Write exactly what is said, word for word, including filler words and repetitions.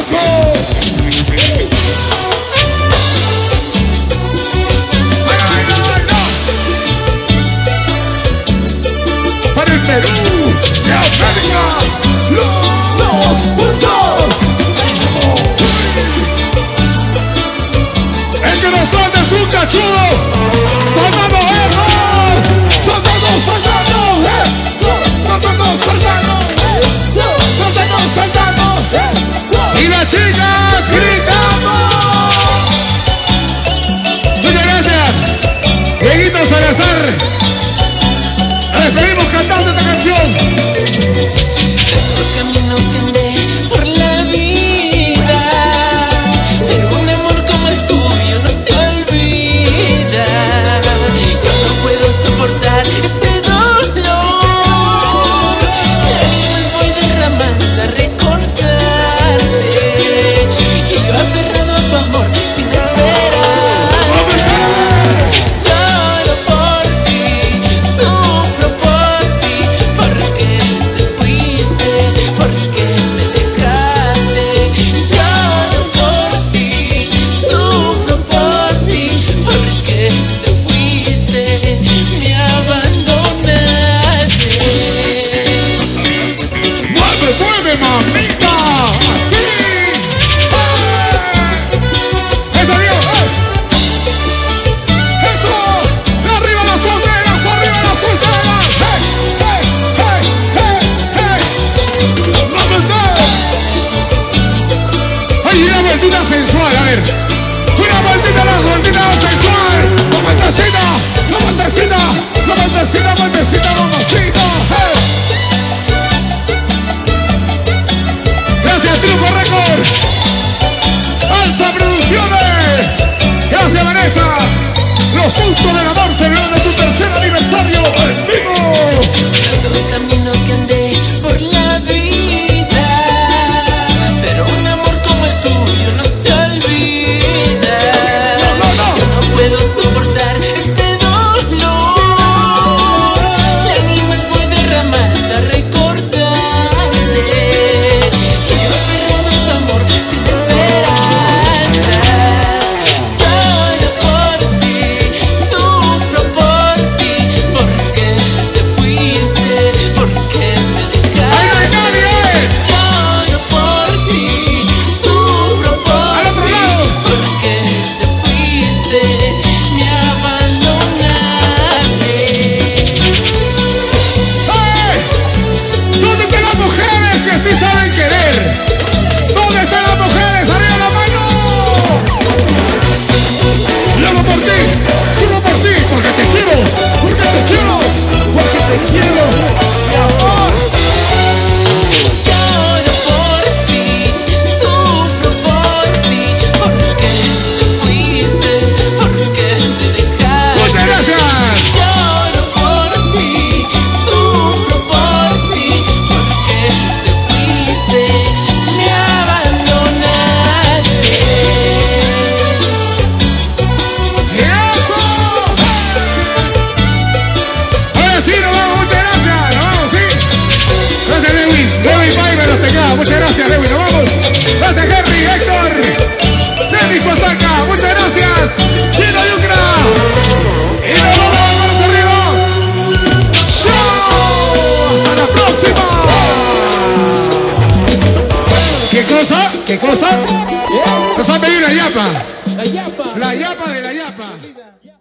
Para el Perú de América, los puntos. El que nos suelta es un cachudo. Saltando, eh, saltando, saltando, eh, saltando, saltando, saltando, saltando. Y las chicas gritando. Muchas gracias, Dieguito Salazar. Nos despedimos cantando esta canción. Los caminos que andé por la vida, pero un amor como el tuyo no se olvida. Yo no puedo soportar este dolor. Lágrimas voy derramando a recordarte, y yo aferrado a tu amor sin esperar. Lloro por ti, sufro por ti, porque te fuiste, porque me dejaste. Lloro por ti, sufro por ti, porque te fuiste, me abandonaste. Mueve, mueve, mamita. Así. ¡Eh! Eso, Dios. ¡Eh! Eso. Arriba las solteras, arriba las solteras. ¡Hey! ¡Hey! ¡Hey! ¡Hey! ¡Hey! ¡Mamita! ¡Ay, una vueltita sensual! A ver. Una vueltita, la vueltita sensual. La vueltecita, la vueltecita, la vueltecita, vueltecita, mamacita. ¡Hey! Gracias, Truco Record. Alza Producciones. Gracias, Vanessa. Los puntos del amor se vieron en tu tercer aniversario en vivo. Los caminos que andé por la vida, pero un amor como el tuyo no se olvida. No, no, no. Yo no puedo soportar este dolor. Lágrimas voy derramando a recordarte, y yo aferrado a tu amor sin esperanza. Lloro por ti, sufro por ti, porque te fuiste, porque me ¡Ay, no hay dejaste. nadie! Lloro por ti, sufro ¡Al por otro ti, lado! porque te fuiste, me abandonaste. ¡Hey! ¿Dónde están las mujeres que sí saben querer? ¿Dónde están las mujeres? ¡Arriba la mano! Luego por ti, solo por ti, porque te quiero, porque te quiero, porque te quiero, mi amor. Lloro por ti, sufro por ti, porque te fuiste, porque me dejaste. Muchas gracias. Lloro por ti, sufro por ti, porque te fuiste, me abandonaste. ¡Eso! Ahora sí, nos vamos, muchas gracias. Nos vamos, sí. Gracias, Lewis. Lewis Paiva los teclados. Muchas gracias, Lewis. Nos vamos. Gracias, Henry, Héctor. Denis Cosaca. Muchas gracias. Chino Yucra. Y nos vamos, manos arriba. ¡Chao! ¡Hasta la próxima! ¿Qué cosa? ¿Qué cosa? Nos han pedido la yapa. La yapa. La yapa de la yapa.